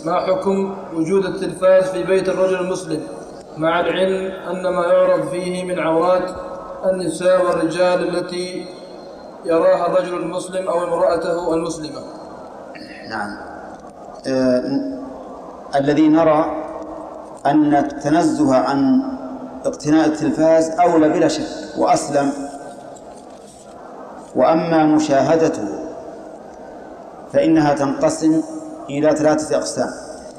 ما حكم وجود التلفاز في بيت الرجل المسلم مع العلم أن ما يعرض فيه من عورات النساء والرجال التي يراها الرجل المسلم أو امرأته المسلمة؟ نعم. الذي نرى أن التنزه عن اقتناء التلفاز أولى بلا شك وأسلم. وأما مشاهدته فإنها تنقسم إلى 3 أقسام.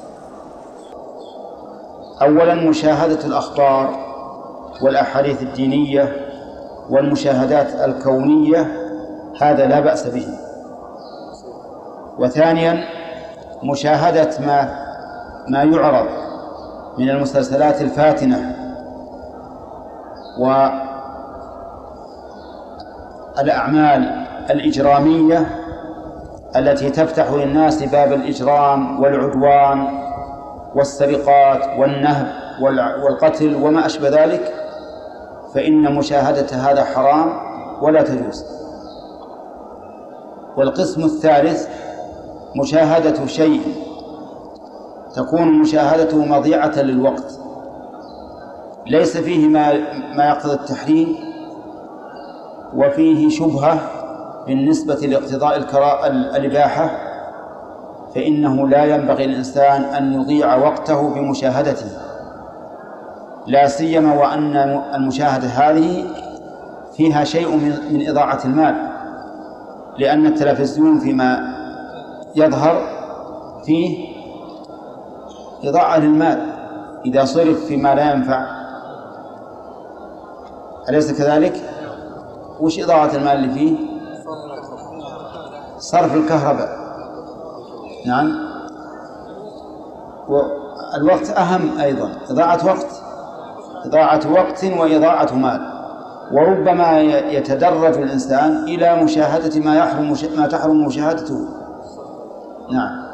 أولا مشاهدة الأخبار والأحاديث الدينية والمشاهدات الكونية، هذا لا بأس به. وثانيا مشاهدة ما يعرض من المسلسلات الفاتنة والأعمال الإجرامية التي تفتح للناس باب الإجرام والعدوان والسرقات والنهب والقتل وما أشبه ذلك، فإن مشاهدة هذا حرام ولا تجوز. والقسم الثالث مشاهدة شيء تكون مشاهدته مضيعة للوقت، ليس فيه ما يقتضي التحريم وفيه شبهة بالنسبة لاقتضاء الإباحة، فإنه لا ينبغي للإنسان أن يضيع وقته بمشاهدته، لا سيما وأن المشاهدة هذه فيها شيء من إضاعة المال، لأن التلفزيون فيما يظهر فيه إضاعة للمال إذا صرف فيما لا ينفع، أليس كذلك؟ وش إضاعة المال اللي فيه؟ صرف الكهرباء. نعم. والوقت أهم أيضا، إضاعة وقت وإضاعة مال، وربما يتدرج الإنسان إلى مشاهدة ما تحرم مشاهدته. نعم.